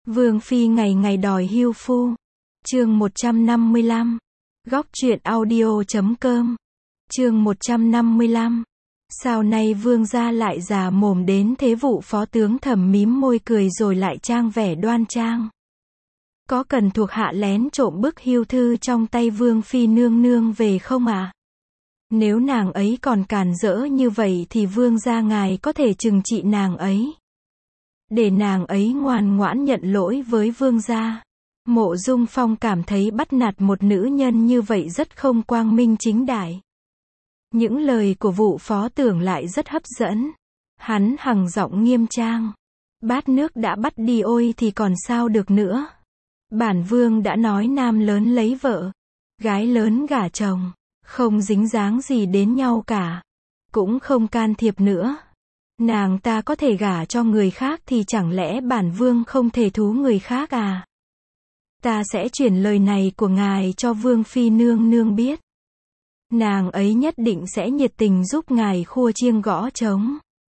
Vương phi ngày ngày đòi hưu phu. Chương 155. Góc truyện audio.com. Chương 155. Sao nay vương gia lại già mồm đến thế? Vụ phó tướng Thẩm mím môi cười rồi lại trang vẻ đoan trang. Có cần thuộc hạ lén trộm bức hưu thư trong tay vương phi nương nương về không ạ? Nếu nàng ấy còn càn rỡ như vậy thì vương gia ngài có thể trừng trị nàng ấy, để nàng ấy ngoan ngoãn nhận lỗi với vương gia. Mộ Dung Phong cảm thấy bắt nạt một nữ nhân như vậy rất không quang minh chính đại. Những lời của vụ phó tưởng lại rất hấp dẫn. Hắn hằng giọng nghiêm trang. Bát nước đã bắt đi ôi thì còn sao được nữa. Bản vương đã nói nam lớn lấy vợ, gái lớn gả chồng, không dính dáng gì đến nhau cả, cũng không can thiệp nữa. Nàng ta có thể gả cho người khác thì chẳng lẽ bản vương không thể thú người khác à? Ta sẽ chuyển lời này của ngài cho vương phi nương nương biết. Nàng ấy nhất định sẽ nhiệt tình giúp ngài khua chiêng gõ trống.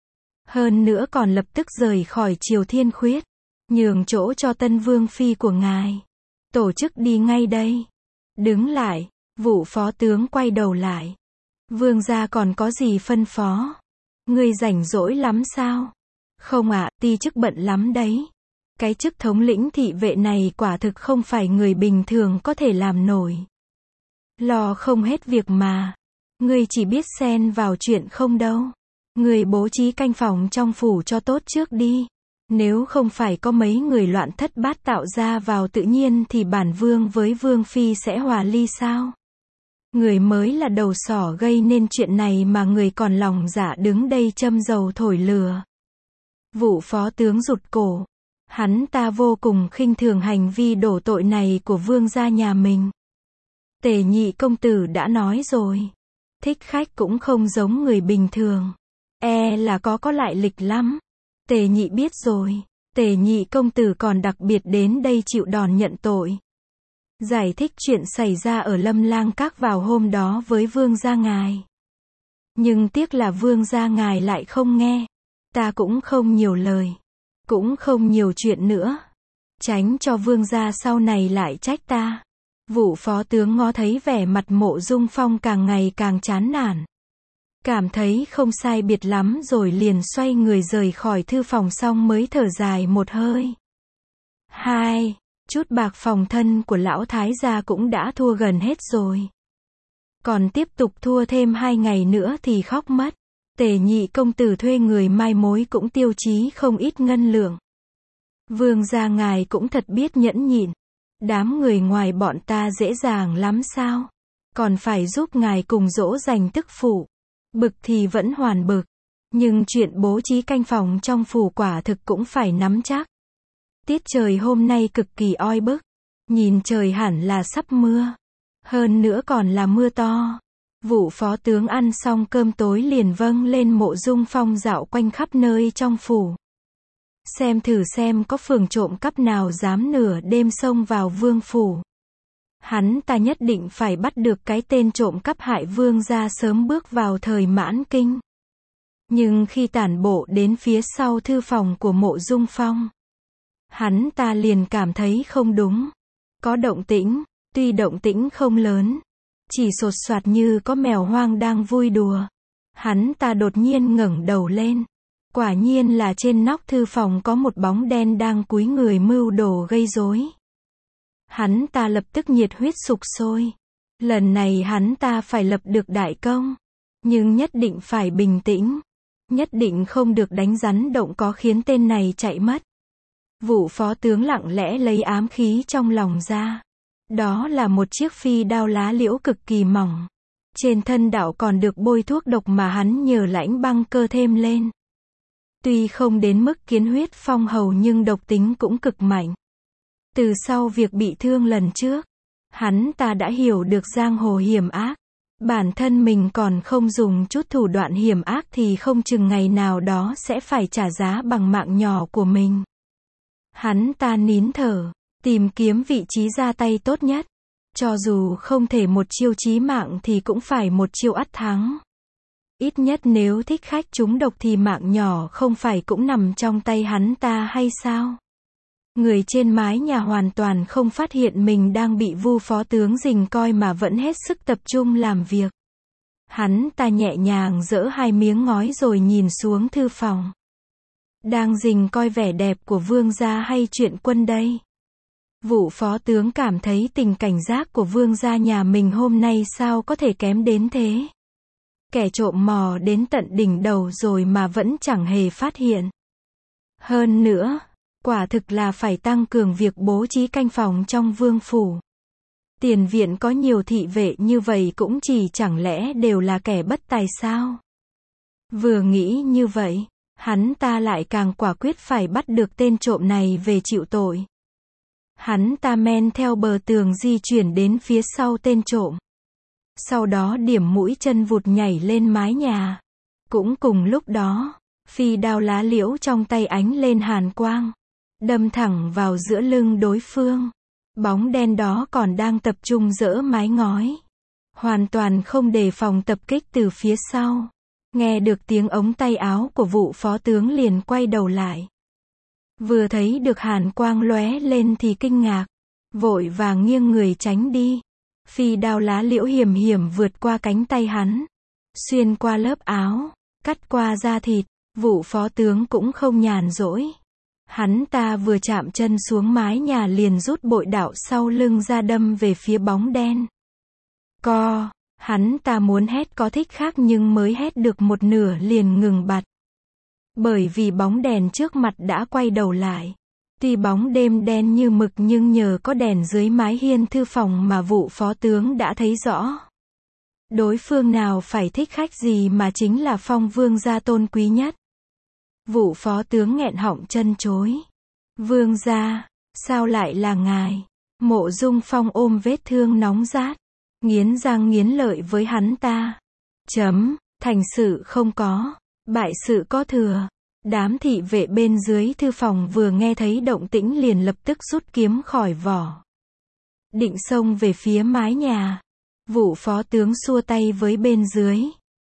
Hơn nữa còn lập tức rời khỏi Triều Thiên Khuyết, nhường chỗ cho tân vương phi của ngài. Tổ chức đi ngay đây. Đứng lại, vụ phó tướng quay đầu lại. Vương gia còn có gì phân phó? Ngươi rảnh rỗi lắm sao? Không ạ, ti chức bận lắm đấy. Cái chức thống lĩnh thị vệ này quả thực không phải người bình thường có thể làm nổi. Lo không hết việc mà. Ngươi chỉ biết xen vào chuyện không đâu. Ngươi bố trí canh phòng trong phủ cho tốt trước đi. Nếu không phải có mấy người loạn thất bát tạo ra vào tự nhiên thì bản vương với vương phi sẽ hòa ly sao? Người mới là đầu sỏ gây nên chuyện này mà người còn lòng dạ đứng đây châm dầu thổi lửa. Vụ phó tướng rụt cổ. Hắn ta vô cùng khinh thường hành vi đổ tội này của vương gia nhà mình. Tề nhị công tử đã nói rồi. Thích khách cũng không giống người bình thường. Là có lại lịch lắm. Tề nhị biết rồi. Tề nhị công tử còn đặc biệt đến đây chịu đòn nhận tội. Giải thích chuyện xảy ra ở Lâm Lang Các vào hôm đó với vương gia ngài. Nhưng tiếc là vương gia ngài lại không nghe. Ta cũng không nhiều lời, cũng không nhiều chuyện nữa, tránh cho vương gia sau này lại trách ta. Vụ phó tướng ngó thấy vẻ mặt Mộ Dung Phong càng ngày càng chán nản, cảm thấy không sai biệt lắm rồi liền xoay người rời khỏi thư phòng, xong mới thở dài một hơi. Chút bạc phòng thân của lão thái gia cũng đã thua gần hết rồi. Còn tiếp tục thua thêm 2 ngày nữa thì khóc mất. Tề nhị công tử thuê người mai mối cũng tiêu chí không ít ngân lượng. Vương gia ngài cũng thật biết nhẫn nhịn. Đám người ngoài bọn ta dễ dàng lắm sao? Còn phải giúp ngài cùng dỗ dành tức phụ. Bực thì vẫn hoàn bực. Nhưng chuyện bố trí canh phòng trong phủ quả thực cũng phải nắm chắc. Tiết trời hôm nay cực kỳ oi bức. Nhìn trời hẳn là sắp mưa. Hơn nữa còn là mưa to. Vụ phó tướng ăn xong cơm tối liền vâng lên Mộ Dung Phong dạo quanh khắp nơi trong phủ. Xem thử xem có phường trộm cắp nào dám nửa đêm xông vào vương phủ. Hắn ta nhất định phải bắt được cái tên trộm cắp hại vương gia sớm bước vào thời mãn kinh. Nhưng khi tản bộ đến phía sau thư phòng của Mộ Dung Phong, hắn ta liền cảm thấy không đúng. Có động tĩnh, tuy động tĩnh không lớn, chỉ sột soạt như có mèo hoang đang vui đùa. Hắn ta đột nhiên ngẩng đầu lên. Quả nhiên là trên nóc thư phòng có một bóng đen đang cúi người mưu đồ gây rối. Hắn ta lập tức nhiệt huyết sục sôi. Lần này hắn ta phải lập được đại công. Nhưng nhất định phải bình tĩnh. Nhất định không được đánh rắn động cỏ khiến tên này chạy mất. Vụ phó tướng lặng lẽ lấy ám khí trong lòng ra. Đó là một chiếc phi đao lá liễu cực kỳ mỏng. Trên thân đạo còn được bôi thuốc độc mà hắn nhờ Lãnh Băng Cơ thêm lên. Tuy không đến mức kiến huyết phong hầu nhưng độc tính cũng cực mạnh. Từ sau việc bị thương lần trước, hắn ta đã hiểu được giang hồ hiểm ác. Bản thân mình còn không dùng chút thủ đoạn hiểm ác thì không chừng ngày nào đó sẽ phải trả giá bằng mạng nhỏ của mình. Hắn ta nín thở, tìm kiếm vị trí ra tay tốt nhất. Cho dù không thể một chiêu chí mạng thì cũng phải một chiêu ắt thắng. Ít nhất nếu thích khách trúng độc thì mạng nhỏ không phải cũng nằm trong tay hắn ta hay sao? Người trên mái nhà hoàn toàn không phát hiện mình đang bị Vu phó tướng rình coi mà vẫn hết sức tập trung làm việc. Hắn ta nhẹ nhàng giở hai miếng ngói rồi nhìn xuống thư phòng. Đang rình coi vẻ đẹp của vương gia hay chuyện quân đây? Vụ phó tướng cảm thấy tình cảnh giác của vương gia nhà mình hôm nay sao có thể kém đến thế. Kẻ trộm mò đến tận đỉnh đầu rồi mà vẫn chẳng hề phát hiện. Hơn nữa, quả thực là phải tăng cường việc bố trí canh phòng trong vương phủ. Tiền viện có nhiều thị vệ như vậy cũng chỉ chẳng lẽ đều là kẻ bất tài sao? Vừa nghĩ như vậy, hắn ta lại càng quả quyết phải bắt được tên trộm này về chịu tội. Hắn ta men theo bờ tường di chuyển đến phía sau tên trộm. Sau đó điểm mũi chân vụt nhảy lên mái nhà. Cũng cùng lúc đó, phi đao lá liễu trong tay ánh lên hàn quang, đâm thẳng vào giữa lưng đối phương. Bóng đen đó còn đang tập trung giở mái ngói, hoàn toàn không đề phòng tập kích từ phía sau. Nghe được tiếng ống tay áo của vụ phó tướng liền quay đầu lại. Vừa thấy được hàn quang lóe lên thì kinh ngạc, vội vàng nghiêng người tránh đi. Phi đao lá liễu hiểm hiểm vượt qua cánh tay hắn, xuyên qua lớp áo, cắt qua da thịt. Vụ phó tướng cũng không nhàn rỗi. Hắn ta vừa chạm chân xuống mái nhà liền rút bội đao sau lưng ra đâm về phía bóng đen. Hắn ta muốn hét có thích khác nhưng mới hét được một nửa liền ngừng bặt. Bởi vì bóng đèn trước mặt đã quay đầu lại. Tuy bóng đêm đen như mực nhưng nhờ có đèn dưới mái hiên thư phòng mà vụ phó tướng đã thấy rõ. Đối phương nào phải thích khách gì mà chính là Phong vương gia tôn quý nhất. Vụ phó tướng nghẹn họng chân chối. Vương gia, sao lại là ngài? Mộ Dung Phong ôm vết thương nóng rát, nghiến răng nghiến lợi với hắn ta. Thành sự không có, bại sự có thừa. Đám thị vệ bên dưới thư phòng vừa nghe thấy động tĩnh liền lập tức rút kiếm khỏi vỏ, định xông về phía mái nhà. Vụ phó tướng xua tay với bên dưới.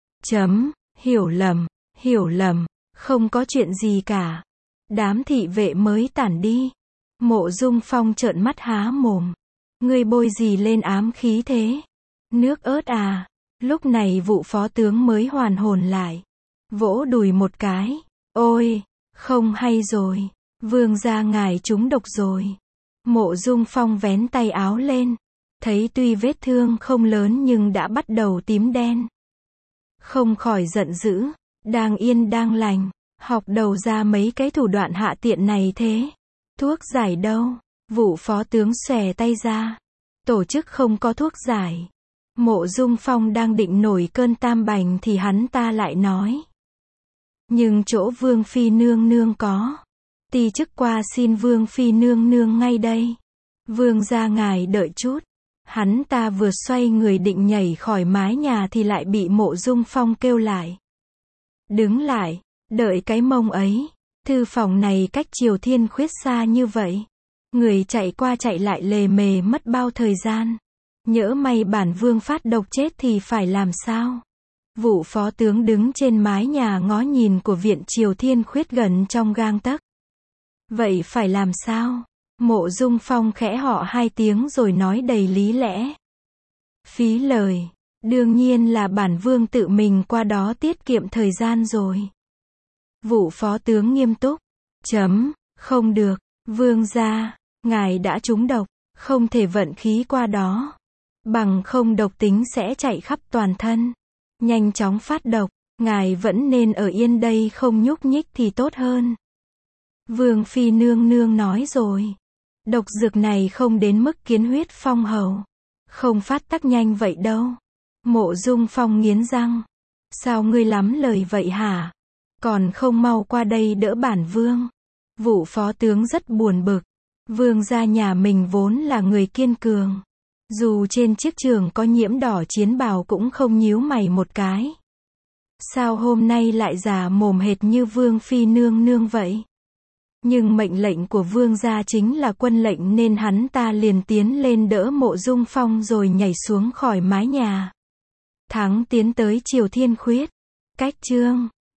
Hiểu lầm, không có chuyện gì cả. Đám thị vệ mới tản đi. Mộ Dung Phong trợn mắt há mồm. Ngươi bôi gì lên ám khí thế? Nước ớt à? Lúc này vụ phó tướng mới hoàn hồn lại. Vỗ đùi một cái. Ôi, không hay rồi. Vương gia ngài trúng độc rồi. Mộ Dung Phong vén tay áo lên. Thấy tuy vết thương không lớn nhưng đã bắt đầu tím đen. Không khỏi giận dữ. Đang yên đang lành, học đầu ra mấy cái thủ đoạn hạ tiện này thế. Thuốc giải đâu? Vụ phó tướng xòe tay ra. Tổ chức không có thuốc giải. Mộ Dung Phong đang định nổi cơn tam bành thì hắn ta lại nói. Nhưng chỗ Vương Phi nương nương có. Ti chức qua xin Vương Phi nương nương ngay đây. Vương gia ngài đợi chút. Hắn ta vừa xoay người định nhảy khỏi mái nhà thì lại bị Mộ Dung Phong kêu lại. Đứng lại, đợi cái mông ấy. Thư phòng này cách Triều Thiên Khuyết xa như vậy. Người chạy qua chạy lại lề mề mất bao thời gian. Nhỡ may bản vương phát độc chết thì phải làm sao? Vụ phó tướng đứng trên mái nhà ngó nhìn của viện Triều Thiên Khuyết gần trong gang tấc. Vậy phải làm sao? Mộ Dung Phong khẽ họ hai tiếng rồi nói đầy lý lẽ. Phí lời. Đương nhiên là bản vương tự mình qua đó tiết kiệm thời gian rồi. Vụ phó tướng nghiêm túc. Không được, vương gia, ngài đã trúng độc, không thể vận khí qua đó. Bằng không độc tính sẽ chạy khắp toàn thân. Nhanh chóng phát độc, ngài vẫn nên ở yên đây không nhúc nhích thì tốt hơn. Vương Phi nương nương nói rồi. Độc dược này không đến mức kiến huyết phong hầu. Không phát tác nhanh vậy đâu. Mộ Dung Phong nghiến răng. Sao ngươi lắm lời vậy hả? Còn không mau qua đây đỡ bản vương. Vụ phó tướng rất buồn bực. Vương gia nhà mình vốn là người kiên cường. Dù trên chiếc trường có nhiễm đỏ chiến bào cũng không nhíu mày một cái. Sao hôm nay lại giả mồm hệt như Vương Phi nương nương vậy? Nhưng mệnh lệnh của vương gia chính là quân lệnh nên hắn ta liền tiến lên đỡ Mộ Dung Phong rồi nhảy xuống khỏi mái nhà. Thắng tiến tới Triều Thiên Khuyết. Cách chương